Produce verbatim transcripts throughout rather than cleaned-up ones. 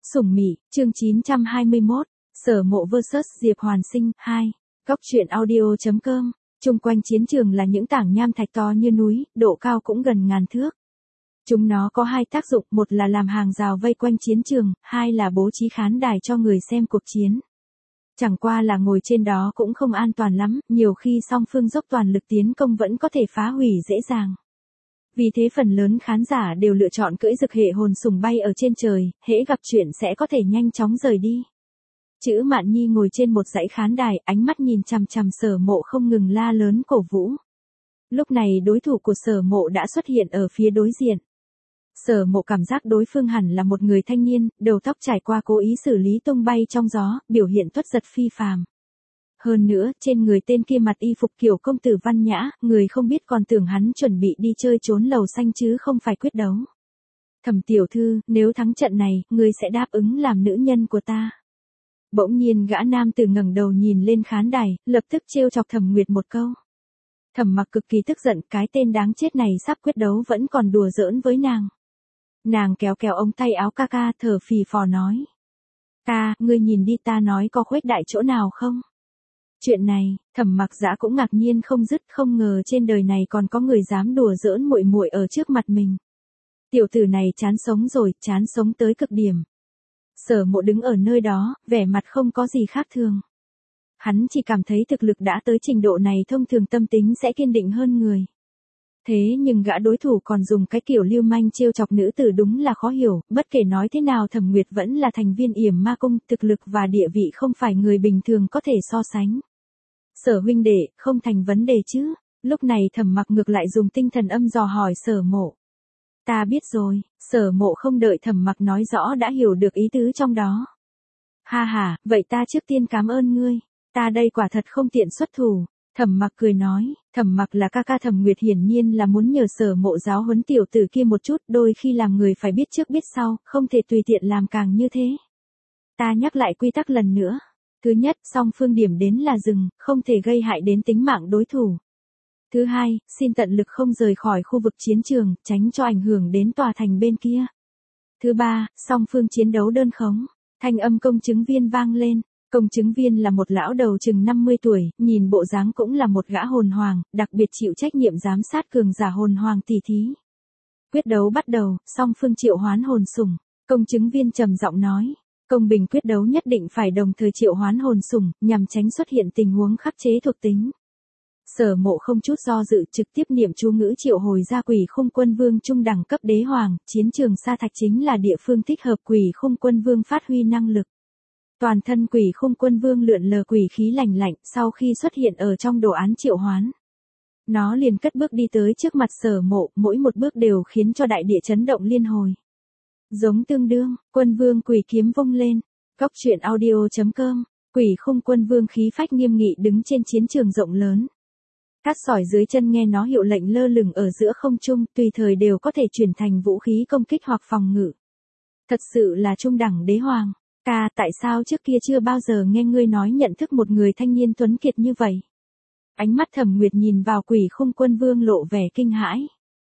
Sủng Mị, chương chín trăm hai mươi mốt, Sở Mộ versus Diệp Hoàn Sinh, hai. Góc truyện audio chấm com. Chung quanh chiến trường là những tảng nham thạch to như núi, độ cao cũng gần ngàn thước. Chúng nó có hai tác dụng, một là làm hàng rào vây quanh chiến trường, hai là bố trí khán đài cho người xem cuộc chiến. Chẳng qua là ngồi trên đó cũng không an toàn lắm, nhiều khi song phương dốc toàn lực tiến công vẫn có thể phá hủy dễ dàng. Vì thế phần lớn khán giả đều lựa chọn cưỡi dực hệ hồn sủng bay ở trên trời, hễ gặp chuyện sẽ có thể nhanh chóng rời đi. Chữ Mạn Nhi ngồi trên một dãy khán đài, ánh mắt nhìn chằm chằm Sở Mộ không ngừng la lớn cổ vũ. Lúc này đối thủ của Sở Mộ đã xuất hiện ở phía đối diện. Sở Mộ cảm giác đối phương hẳn là một người thanh niên, đầu tóc trải qua cố ý xử lý tung bay trong gió, biểu hiện tuất giật phi phàm. Hơn nữa, trên người tên kia mặc y phục kiểu công tử văn nhã, người không biết còn tưởng hắn chuẩn bị đi chơi trốn lầu xanh chứ không phải quyết đấu. Thẩm tiểu thư, nếu thắng trận này, ngươi sẽ đáp ứng làm nữ nhân của ta. Bỗng nhiên gã nam tử ngẩng đầu nhìn lên khán đài, lập tức trêu chọc Thẩm Nguyệt một câu. Thẩm Mặc cực kỳ tức giận, cái tên đáng chết này sắp quyết đấu vẫn còn đùa giỡn với nàng. Nàng kéo kéo ống tay áo ca ca, thở phì phò nói. Ca, ngươi nhìn đi, ta nói có khuếch đại chỗ nào không? Chuyện này, Thẩm Mặc Dã cũng ngạc nhiên không dứt, không ngờ trên đời này còn có người dám đùa giỡn muội muội ở trước mặt mình. Tiểu tử này chán sống rồi, chán sống tới cực điểm. Sở Mộ đứng ở nơi đó, vẻ mặt không có gì khác thường. Hắn chỉ cảm thấy thực lực đã tới trình độ này, thông thường tâm tính sẽ kiên định hơn người. Thế nhưng gã đối thủ còn dùng cái kiểu lưu manh trêu chọc nữ tử đúng là khó hiểu, bất kể nói thế nào Thẩm Nguyệt vẫn là thành viên Yểm Ma Cung, thực lực và địa vị không phải người bình thường có thể so sánh. Sở huynh đệ, không thành vấn đề chứ? Lúc này Thẩm Mặc ngược lại dùng tinh thần âm dò hỏi Sở Mộ. Ta biết rồi. Sở Mộ không đợi Thẩm Mặc nói rõ đã hiểu được ý tứ trong đó. Ha ha, vậy ta trước tiên cảm ơn ngươi. Ta đây quả thật không tiện xuất thủ. Thẩm Mặc cười nói, Thẩm Mặc là ca ca Thẩm Nguyệt, hiển nhiên là muốn nhờ Sở Mộ giáo huấn tiểu tử kia một chút, đôi khi làm người phải biết trước biết sau, không thể tùy tiện làm càng như thế. Ta nhắc lại quy tắc lần nữa. Thứ nhất, song phương điểm đến là dừng, không thể gây hại đến tính mạng đối thủ. Thứ hai, xin tận lực không rời khỏi khu vực chiến trường, tránh cho ảnh hưởng đến tòa thành bên kia. Thứ ba, song phương chiến đấu đơn khống. Thanh âm công chứng viên vang lên. Công chứng viên là một lão đầu chừng năm mươi tuổi, nhìn bộ dáng cũng là một gã hồn hoàng, đặc biệt chịu trách nhiệm giám sát cường giả hồn hoàng tỷ thí. Quyết đấu bắt đầu, song phương triệu hoán hồn sủng. Công chứng viên trầm giọng nói. Công bình quyết đấu nhất định phải đồng thời triệu hoán hồn sủng, nhằm tránh xuất hiện tình huống khắc chế thuộc tính. Sở Mộ không chút do dự trực tiếp niệm chú ngữ triệu hồi ra Quỷ Khung Quân Vương trung đẳng cấp đế hoàng, chiến trường sa thạch chính là địa phương thích hợp Quỷ Khung Quân Vương phát huy năng lực. Toàn thân Quỷ Khung Quân Vương lượn lờ quỷ khí lạnh lạnh, sau khi xuất hiện ở trong đồ án triệu hoán. Nó liền cất bước đi tới trước mặt Sở Mộ, mỗi một bước đều khiến cho đại địa chấn động liên hồi. Giống tương đương, Quân Vương quỷ kiếm vung lên. Góc truyện audio chấm com. Quỷ Khung Quân Vương khí phách nghiêm nghị đứng trên chiến trường rộng lớn. Cát sỏi dưới chân nghe nó hiệu lệnh lơ lửng ở giữa không trung, tùy thời đều có thể chuyển thành vũ khí công kích hoặc phòng ngự. Thật sự là trung đẳng đế hoàng. Ca, tại sao trước kia chưa bao giờ nghe ngươi nói nhận thức một người thanh niên tuấn kiệt như vậy? Ánh mắt Thẩm Nguyệt nhìn vào Quỷ Khung Quân Vương lộ vẻ kinh hãi.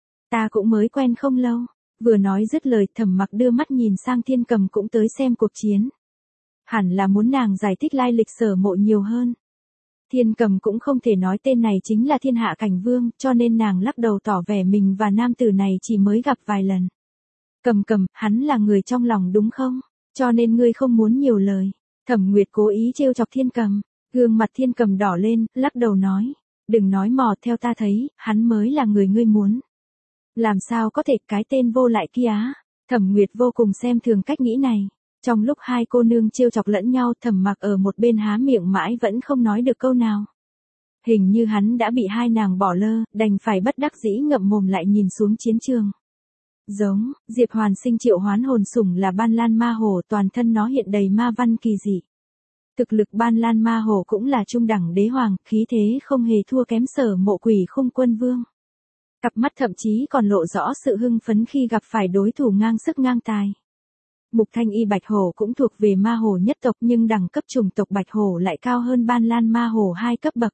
Ta cũng mới quen không lâu. Vừa nói dứt lời, Thẩm Mặc đưa mắt nhìn sang Thiên Cầm cũng tới xem cuộc chiến. Hẳn là muốn nàng giải thích lai lịch Sở Mộ nhiều hơn. Thiên Cầm cũng không thể nói tên này chính là Thiên Hạ Cảnh Vương, cho nên nàng lắc đầu tỏ vẻ mình và nam tử này chỉ mới gặp vài lần. Cầm Cầm, hắn là người trong lòng đúng không? Cho nên ngươi không muốn nhiều lời. Thẩm Nguyệt cố ý trêu chọc Thiên Cầm. Gương mặt Thiên Cầm đỏ lên, lắc đầu nói. Đừng nói mò, theo ta thấy, hắn mới là người ngươi muốn. Làm sao có thể, cái tên vô lại kia á? Thẩm Nguyệt vô cùng xem thường cách nghĩ này. Trong lúc hai cô nương trêu chọc lẫn nhau, Thẩm Mặc ở một bên há miệng mãi vẫn không nói được câu nào. Hình như hắn đã bị hai nàng bỏ lơ, đành phải bất đắc dĩ ngậm mồm lại nhìn xuống chiến trường. Giống, Diệp Hoàn Sinh triệu hoán hồn sủng là Ban Lan Ma Hổ, toàn thân nó hiện đầy ma văn kỳ dị. Thực lực Ban Lan Ma Hổ cũng là trung đẳng đế hoàng, khí thế không hề thua kém Sở Mộ Quỷ Khung Quân Vương. Cặp mắt thậm chí còn lộ rõ sự hưng phấn khi gặp phải đối thủ ngang sức ngang tài. Mục Thanh Y Bạch Hổ cũng thuộc về ma hổ nhất tộc, nhưng đẳng cấp chủng tộc Bạch Hổ lại cao hơn Ban Lan Ma Hổ hai cấp bậc.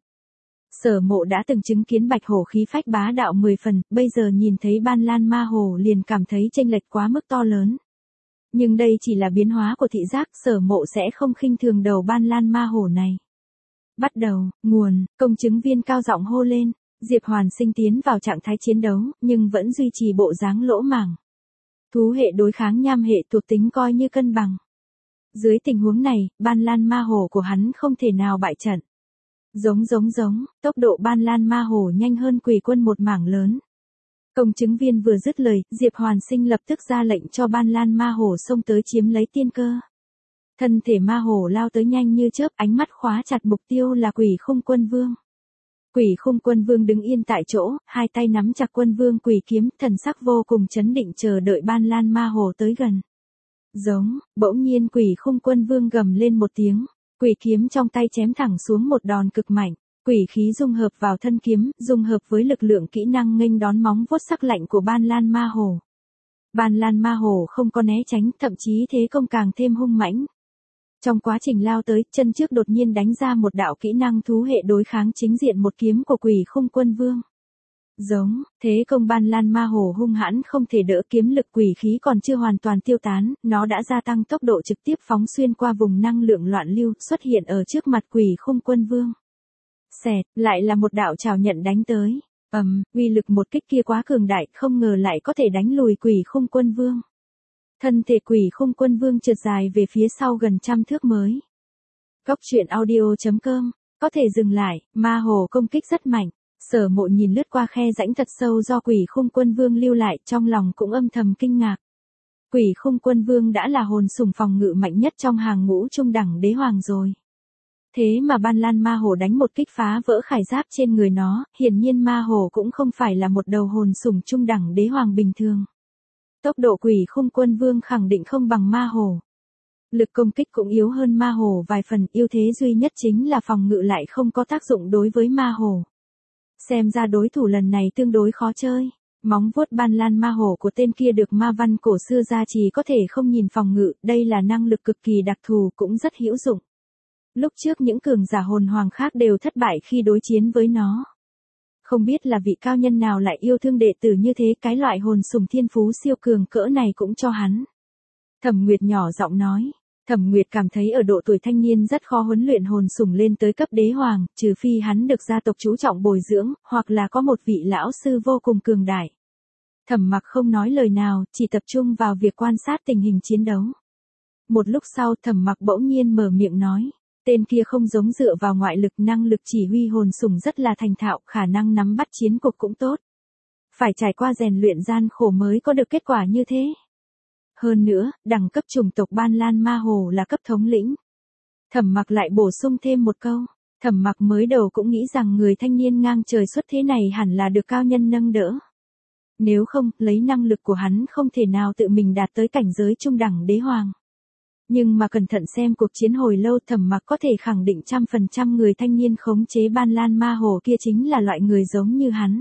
Sở Mộ đã từng chứng kiến Bạch Hổ khí phách bá đạo mười phần, bây giờ nhìn thấy Ban Lan Ma Hổ liền cảm thấy chênh lệch quá mức to lớn. Nhưng đây chỉ là biến hóa của thị giác, Sở Mộ sẽ không khinh thường đầu ban lan ma hổ này. Bắt đầu, nguồn, công chứng viên cao giọng hô lên, Diệp Hoàn Sinh tiến vào trạng thái chiến đấu, nhưng vẫn duy trì bộ dáng lỗ mãng. Thú hệ đối kháng nham hệ thuộc tính coi như cân bằng. Dưới tình huống này, ban lan ma hổ của hắn không thể nào bại trận. Giống giống giống, tốc độ ban lan ma hổ nhanh hơn Quỷ Quân một mảng lớn. Công chứng viên vừa dứt lời, Diệp Hoàn Sinh lập tức ra lệnh cho ban lan ma hổ xông tới chiếm lấy tiên cơ. Thân thể ma hổ lao tới nhanh như chớp, ánh mắt khóa chặt mục tiêu là Quỷ Khung Quân Vương. Quỷ Khung Quân Vương đứng yên tại chỗ, hai tay nắm chặt Quân Vương Quỷ kiếm, thần sắc vô cùng chấn định chờ đợi ban lan ma hổ tới gần. Giống, bỗng nhiên Quỷ Khung Quân Vương gầm lên một tiếng, quỷ kiếm trong tay chém thẳng xuống một đòn cực mạnh, quỷ khí dung hợp vào thân kiếm, dung hợp với lực lượng kỹ năng nghênh đón móng vuốt sắc lạnh của ban lan ma hổ. Ban lan ma hổ không có né tránh, thậm chí thế công càng thêm hung mãnh. Trong quá trình lao tới, chân trước đột nhiên đánh ra một đạo kỹ năng thú hệ đối kháng chính diện một kiếm của Quỷ Khung Quân Vương. Giống, thế công ban lan ma hổ hung hãn không thể đỡ, kiếm lực quỷ khí còn chưa hoàn toàn tiêu tán, nó đã gia tăng tốc độ trực tiếp phóng xuyên qua vùng năng lượng loạn lưu, xuất hiện ở trước mặt Quỷ Khung Quân Vương. Xẹt, lại là một đạo trảo nhận đánh tới. Ầm, um, uy lực một kích kia quá cường đại, không ngờ lại có thể đánh lùi Quỷ Khung Quân Vương. Thân thể Quỷ Khung Quân Vương trượt dài về phía sau gần trăm thước mới. Góc truyện audio chấm com, có thể dừng lại, ma hổ công kích rất mạnh. Sở Mộ nhìn lướt qua khe rãnh thật sâu do Quỷ Khung Quân Vương lưu lại, trong lòng cũng âm thầm kinh ngạc. Quỷ Khung Quân Vương đã là hồn sủng phòng ngự mạnh nhất trong hàng ngũ trung đẳng đế hoàng rồi. Thế mà ban lan ma hổ đánh một kích phá vỡ khải giáp trên người nó, hiển nhiên ma hổ cũng không phải là một đầu hồn sủng trung đẳng đế hoàng bình thường. Tốc độ Quỷ Khung Quân Vương khẳng định không bằng ma hổ. Lực công kích cũng yếu hơn ma hổ vài phần, ưu thế duy nhất chính là phòng ngự lại không có tác dụng đối với ma hổ. Xem ra đối thủ lần này tương đối khó chơi. Móng vuốt ban lan ma hổ của tên kia được ma văn cổ xưa gia trì có thể không nhìn phòng ngự, đây là năng lực cực kỳ đặc thù cũng rất hữu dụng. Lúc trước những cường giả hồn hoàng khác đều thất bại khi đối chiến với nó. Không biết là vị cao nhân nào lại yêu thương đệ tử như thế, cái loại hồn sủng thiên phú siêu cường cỡ này cũng cho hắn. Thẩm Nguyệt nhỏ giọng nói. Thẩm Nguyệt cảm thấy ở độ tuổi thanh niên rất khó huấn luyện hồn sủng lên tới cấp đế hoàng, trừ phi hắn được gia tộc chú trọng bồi dưỡng, hoặc là có một vị lão sư vô cùng cường đại. Thẩm Mặc không nói lời nào, chỉ tập trung vào việc quan sát tình hình chiến đấu. Một lúc sau Thẩm Mặc bỗng nhiên mở miệng nói, tên kia không giống dựa vào ngoại lực, năng lực chỉ huy hồn sủng rất là thành thạo, khả năng nắm bắt chiến cục cũng tốt. Phải trải qua rèn luyện gian khổ mới có được kết quả như thế. Hơn nữa, đẳng cấp chủng tộc ban lan ma hổ là cấp thống lĩnh. Thẩm Mặc lại bổ sung thêm một câu, Thẩm Mặc mới đầu cũng nghĩ rằng người thanh niên ngang trời xuất thế này hẳn là được cao nhân nâng đỡ. Nếu không, lấy năng lực của hắn không thể nào tự mình đạt tới cảnh giới trung đẳng đế hoàng. Nhưng mà cẩn thận xem cuộc chiến hồi lâu, Thẩm Mặc có thể khẳng định trăm phần trăm người thanh niên khống chế ban lan ma hổ kia chính là loại người giống như hắn.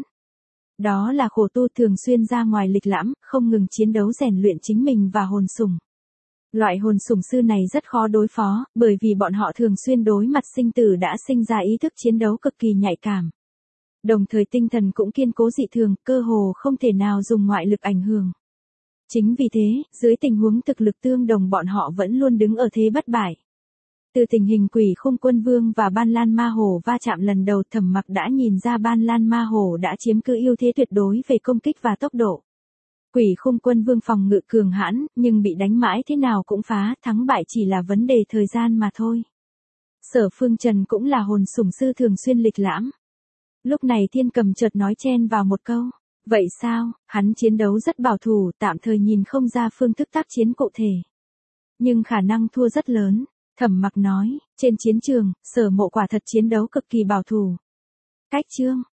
Đó là khổ tu, thường xuyên ra ngoài lịch lãm, không ngừng chiến đấu rèn luyện chính mình và hồn sủng. Loại hồn sủng sư này rất khó đối phó, bởi vì bọn họ thường xuyên đối mặt sinh tử đã sinh ra ý thức chiến đấu cực kỳ nhạy cảm. Đồng thời tinh thần cũng kiên cố dị thường, cơ hồ không thể nào dùng ngoại lực ảnh hưởng. Chính vì thế, dưới tình huống thực lực tương đồng bọn họ vẫn luôn đứng ở thế bất bại. Từ tình hình Quỷ Khung Quân Vương và ban lan ma hổ va chạm lần đầu, Thẩm Mặc đã nhìn ra ban lan ma hổ đã chiếm cứ ưu thế tuyệt đối về công kích và tốc độ. Quỷ Khung Quân Vương phòng ngự cường hãn, nhưng bị đánh mãi thế nào cũng phá, thắng bại chỉ là vấn đề thời gian mà thôi. Sở Phương Trần cũng là hồn sủng sư thường xuyên lịch lãm. Lúc này Thiên Cầm chợt nói chen vào một câu, vậy sao, hắn chiến đấu rất bảo thủ, tạm thời nhìn không ra phương thức tác chiến cụ thể. Nhưng khả năng thua rất lớn. Thẩm Mặc nói, trên chiến trường, Sở Mộ quả thật chiến đấu cực kỳ bảo thủ. Cách chương,